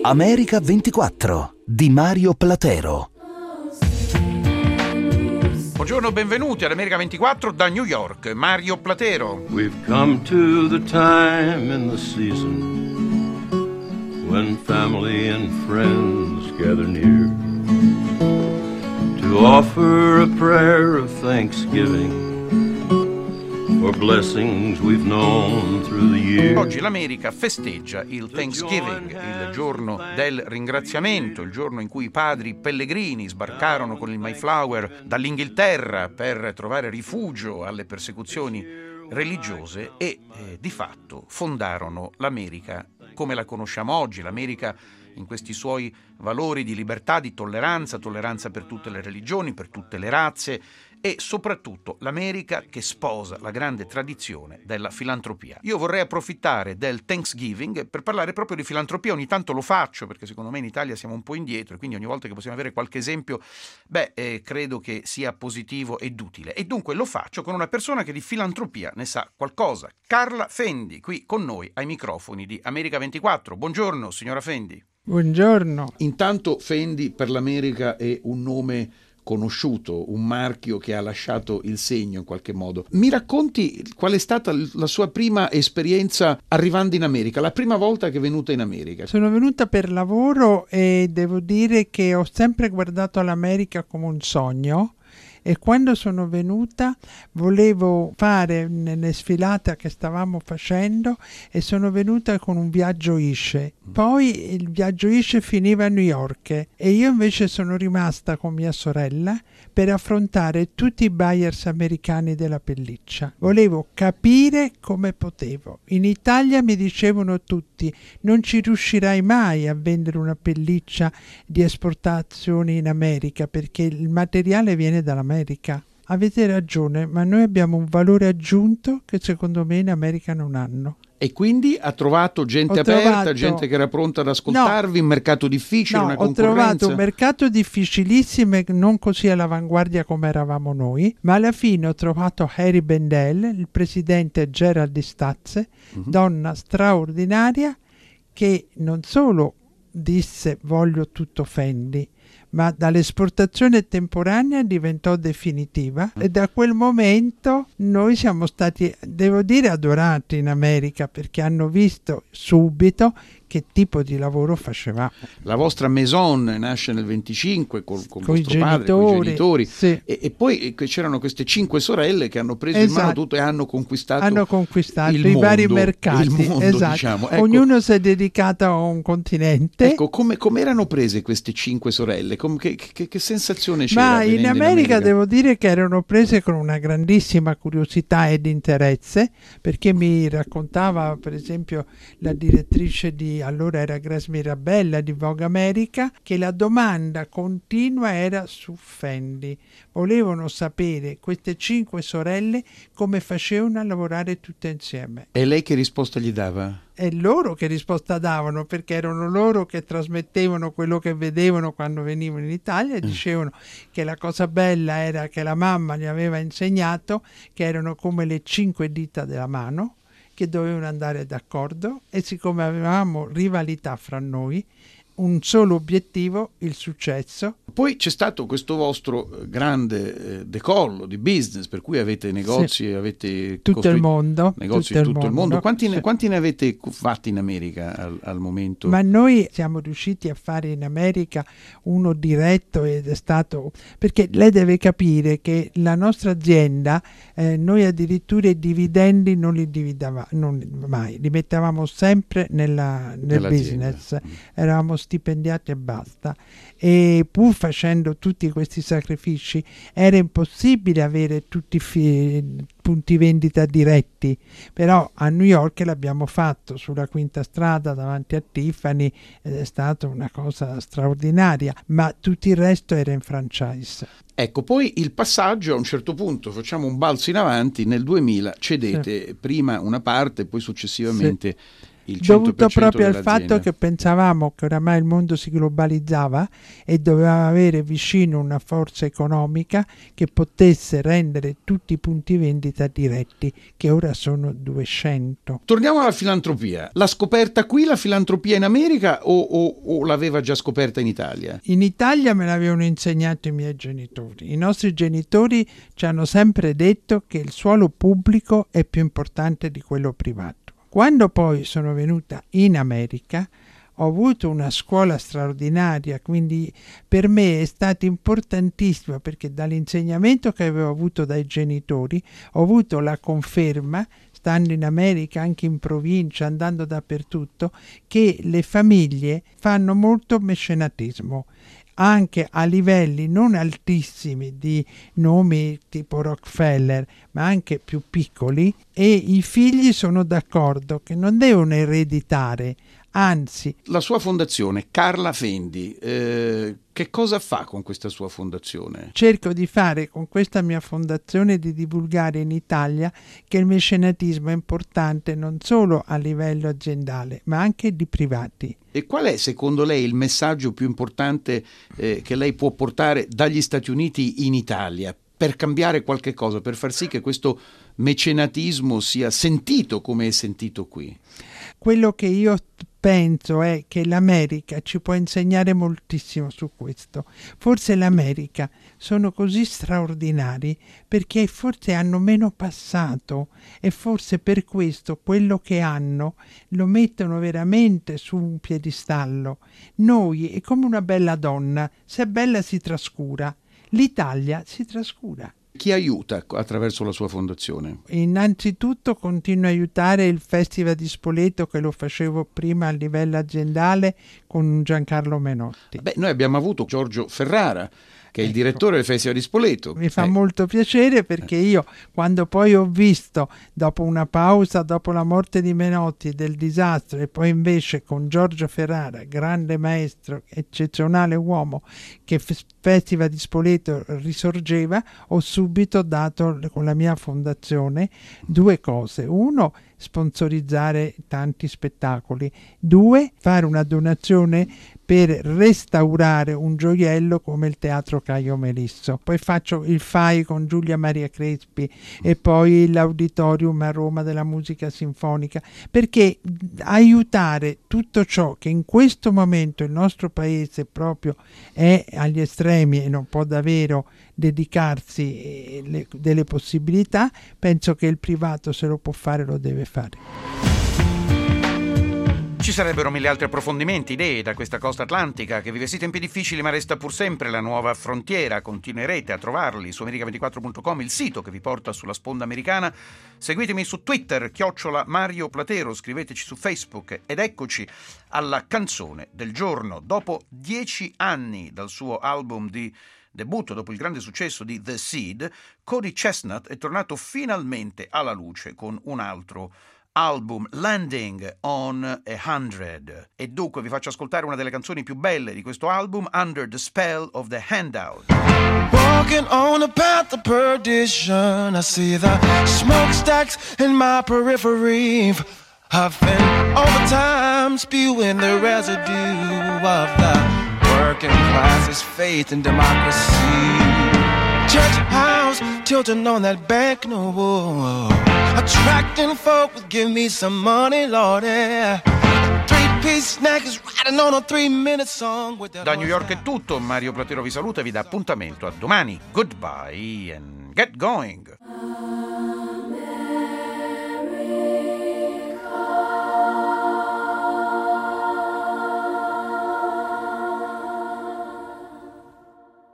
America 24 di Mario Platero. Buongiorno, benvenuti all'America 24 da New York, Mario Platero. We've come to the time in the season when family and friends gather near to offer a prayer of thanksgiving for blessings we've known through the years. Oggi l'America festeggia il Thanksgiving, il giorno del ringraziamento, il giorno in cui i padri pellegrini sbarcarono con il Mayflower dall'Inghilterra per trovare rifugio alle persecuzioni religiose e di fatto fondarono l'America come la conosciamo oggi, l'America in questi suoi valori di libertà, di tolleranza per tutte le religioni, per tutte le razze e soprattutto l'America che sposa la grande tradizione della filantropia. Io vorrei approfittare del Thanksgiving per parlare proprio di filantropia, ogni tanto lo faccio perché secondo me in Italia siamo un po' indietro e quindi ogni volta che possiamo avere qualche esempio, credo che sia positivo ed utile. E dunque lo faccio con una persona che di filantropia ne sa qualcosa, Carla Fendi, qui con noi ai microfoni di America 24. Buongiorno signora Fendi. Buongiorno. Intanto Fendi per l'America è un nome conosciuto, un marchio che ha lasciato il segno in qualche modo. Mi racconti qual è stata la sua prima esperienza arrivando in America, la prima volta che è venuta in America? Sono venuta per lavoro e devo dire che ho sempre guardato l'America come un sogno. E quando sono venuta volevo fare una sfilata che stavamo facendo e sono venuta con un viaggio ISCE. Poi il viaggio ISCE finiva a New York e io invece sono rimasta con mia sorella per affrontare tutti i buyers americani della pelliccia. Volevo capire come potevo. In Italia mi dicevano tutti: non ci riuscirai mai a vendere una pelliccia di esportazione in America perché il materiale viene dall'America. Avete ragione, ma noi abbiamo un valore aggiunto che secondo me in America non hanno. E quindi ha trovato gente aperta, gente che era pronta ad ascoltarvi, un mercato difficile, una concorrenza? Ho trovato un mercato difficilissimo e non così all'avanguardia come eravamo noi, ma alla fine ho trovato Harry Bendel, il presidente Gerald Stazze, donna straordinaria che non solo disse voglio tutto Fendi, ma dall'esportazione temporanea diventò definitiva e da quel momento noi siamo stati, devo dire, adorati in America perché hanno visto subito che tipo di lavoro facevamo. La vostra maison nasce nel 25 con vostro padre, con i genitori, sì. e poi c'erano queste 5 sorelle che hanno preso in mano tutto e hanno conquistato i mondo, vari mercati. Il mondo, esatto. diciamo. Ecco, ognuno si è dedicato a un continente. Ecco, come erano prese queste 5 sorelle? Che sensazione c'era? Ma in America devo dire che erano prese con una grandissima curiosità ed interesse, perché mi raccontava per esempio la direttrice allora era Grace Mirabella di Vogue America, che la domanda continua era su Fendi. Volevano sapere queste 5 sorelle come facevano a lavorare tutte insieme. E lei che risposta gli dava? E loro che risposta davano, perché erano loro che trasmettevano quello che vedevano quando venivano in Italia e dicevano che la cosa bella era che la mamma gli aveva insegnato che erano come le 5 dita della mano, che dovevano andare d'accordo, e siccome avevamo rivalità fra noi, un solo obiettivo, il successo. Poi c'è stato questo vostro grande decollo di business, per cui avete negozi, sì. Avete tutto il mondo, negozi in tutto il mondo. Quanti sì. ne avete fatti in America al momento? Ma noi siamo riusciti a fare in America uno diretto ed è stato, perché lei deve capire che la nostra azienda, noi addirittura i dividendi non li dividevamo mai, li mettevamo sempre nel business. Eravamo stipendiati e basta, e pur facendo tutti questi sacrifici era impossibile avere tutti i punti vendita diretti, però a New York l'abbiamo fatto sulla Quinta Strada davanti a Tiffany ed è stata una cosa straordinaria, ma tutto il resto era in franchise. Ecco, poi il passaggio a un certo punto, facciamo un balzo in avanti, nel 2000 cedete prima una parte, poi successivamente il 100% dovuto proprio al dell'azienda. fatto che pensavamo che oramai il mondo si globalizzava e doveva avere vicino una forza economica che potesse rendere tutti i punti vendita diretti, che ora sono 200. Torniamo alla filantropia. L'ha scoperta qui la filantropia in America o l'aveva già scoperta in Italia? In Italia me l'avevano insegnato i miei genitori. I nostri genitori ci hanno sempre detto che il suolo pubblico è più importante di quello privato. Quando poi sono venuta in America ho avuto una scuola straordinaria, quindi per me è stato importantissimo, perché dall'insegnamento che avevo avuto dai genitori ho avuto la conferma, stando in America, anche in provincia, andando dappertutto, che le famiglie fanno molto mecenatismo, anche a livelli non altissimi di nomi tipo Rockefeller, ma anche più piccoli, e i figli sono d'accordo che non devono ereditare, anzi. La sua fondazione, Carla Fendi, che cosa fa con questa sua fondazione? Cerco di fare con questa mia fondazione di divulgare in Italia che il mecenatismo è importante non solo a livello aziendale, ma anche di privati. E qual è secondo lei il messaggio più importante che lei può portare dagli Stati Uniti in Italia per cambiare qualche cosa, per far sì che questo mecenatismo sia sentito come è sentito qui? Quello che io penso è che l'America ci può insegnare moltissimo su questo. Forse l'America sono così straordinari perché forse hanno meno passato e forse per questo quello che hanno lo mettono veramente su un piedistallo. Noi è come una bella donna, se è bella si trascura, l'Italia si trascura. Chi aiuta attraverso la sua fondazione? Innanzitutto continuo a aiutare il Festival di Spoleto, che lo facevo prima a livello aziendale con Giancarlo Menotti. Noi abbiamo avuto Giorgio Ferrara, che è il direttore del Festival di Spoleto. Mi fa molto piacere, perché io, quando poi ho visto, dopo una pausa, dopo la morte di Menotti, del disastro, e poi invece con Giorgio Ferrara, grande maestro, eccezionale uomo, che Festival di Spoleto risorgeva, ho subito dato con la mia fondazione 2 cose. 1, sponsorizzare tanti spettacoli. 2, fare una donazione per restaurare un gioiello come il Teatro Caio Melisso. Poi faccio il FAI con Giulia Maria Crespi e poi l'Auditorium a Roma della musica sinfonica, perché aiutare tutto ciò che in questo momento il nostro paese proprio è agli estremi e non può davvero dedicarsi delle possibilità, penso che il privato, se lo può fare, lo deve fare. Ci sarebbero 1000 altri approfondimenti, idee da questa costa atlantica che vive sì tempi difficili, ma resta pur sempre la nuova frontiera. Continuerete a trovarli su America24.com, il sito che vi porta sulla sponda americana. Seguitemi su Twitter, @Mario Platero, scriveteci su Facebook ed eccoci alla canzone del giorno. Dopo 10 anni dal suo album di debutto, dopo il grande successo di The Seed, Cody Chestnut è tornato finalmente alla luce con un altro album, Landing on 100. E dunque vi faccio ascoltare una delle canzoni più belle di questo album, Under the Spell of the Handout. Walking on a path of perdition, I see the smokestacks in my periphery, huffing overtime, spewing the residue of the working class's faith in democracy. Church house tilting on that banknote, attracting folk with give me some money, Lordy. Three-piece snack is riding on a 3-minute song with that. Da New York è tutto, Mario Platero vi saluta e vi dà appuntamento a domani. Goodbye and get going.